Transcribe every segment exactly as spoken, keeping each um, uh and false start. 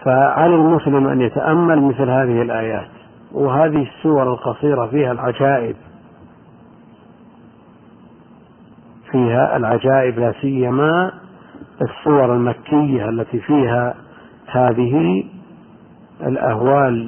فعلى المسلم أن يتأمل مثل هذه الآيات، وهذه السور القصيرة فيها العجائب، فيها العجائب، لا سيما السور المكية التي فيها هذه الأهوال.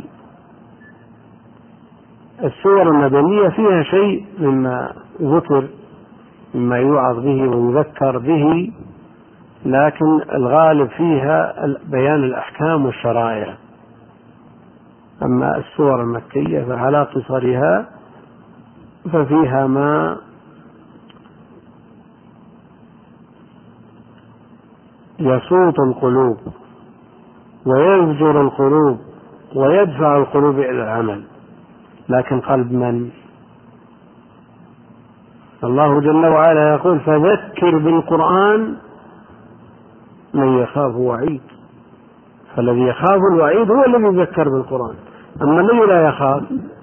السور المدنية فيها شيء مما ذكر، مما يوعظ به ويذكر به، لكن الغالب فيها بيان الأحكام والشرائع. أما السور المكية فعلى قصرها ففيها ما يصوت القلوب ويزجر القلوب ويدفع القلوب إلى العمل، لكن قلب من؟ الله جل وعلا يقول: فذكر بالقرآن من يخاف وعيد. فالذي يخاف الوعيد هو الذي يذكر بالقرآن، أما الذي لا يخاف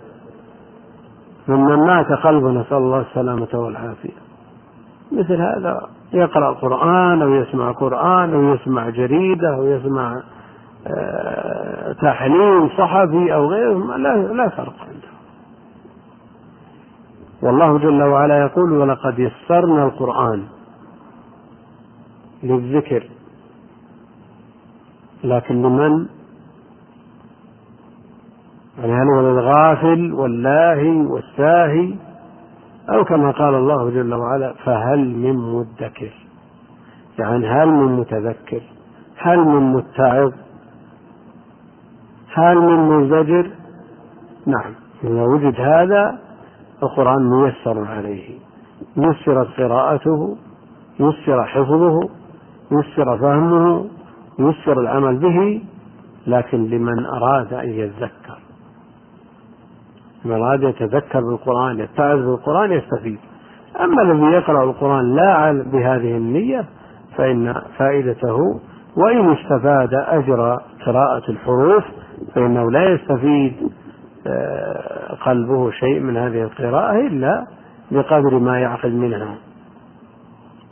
ممن مات قلبه، نسأل الله السلامة والعافية، مثل هذا يقرأ القرآن أو يسمع قرآن أو يسمع جريدة أو يسمع آه تحليل صحفي أو غيره، لا, لا فرق عنده. والله جل وعلا يقول: ولقد يسرنا القرآن للذكر، لكن لمن؟ يعني هل هو للغافل واللاهي والساهي، أو كما قال الله جل وعلا: فهل من مدكر، يعني هل من متذكر، هل من متعظ، هل من مزدجر؟ نعم، إذا وجد هذا القرآن ميسر عليه، يسر قراءته، يسر حفظه، يسر فهمه، يسر العمل به، لكن لمن أراد أن يتذكر، من أراد يتذكر بالقرآن، يتعظ بالقرآن، يستفيد. أما الذي يقرأ القرآن لا بهذه النية فإن فائدته، وإن استفاد أجر قراءة الحروف، فإنه لا يستفيد قلبه شيء من هذه القراءة إلا بقدر ما يعقل منها.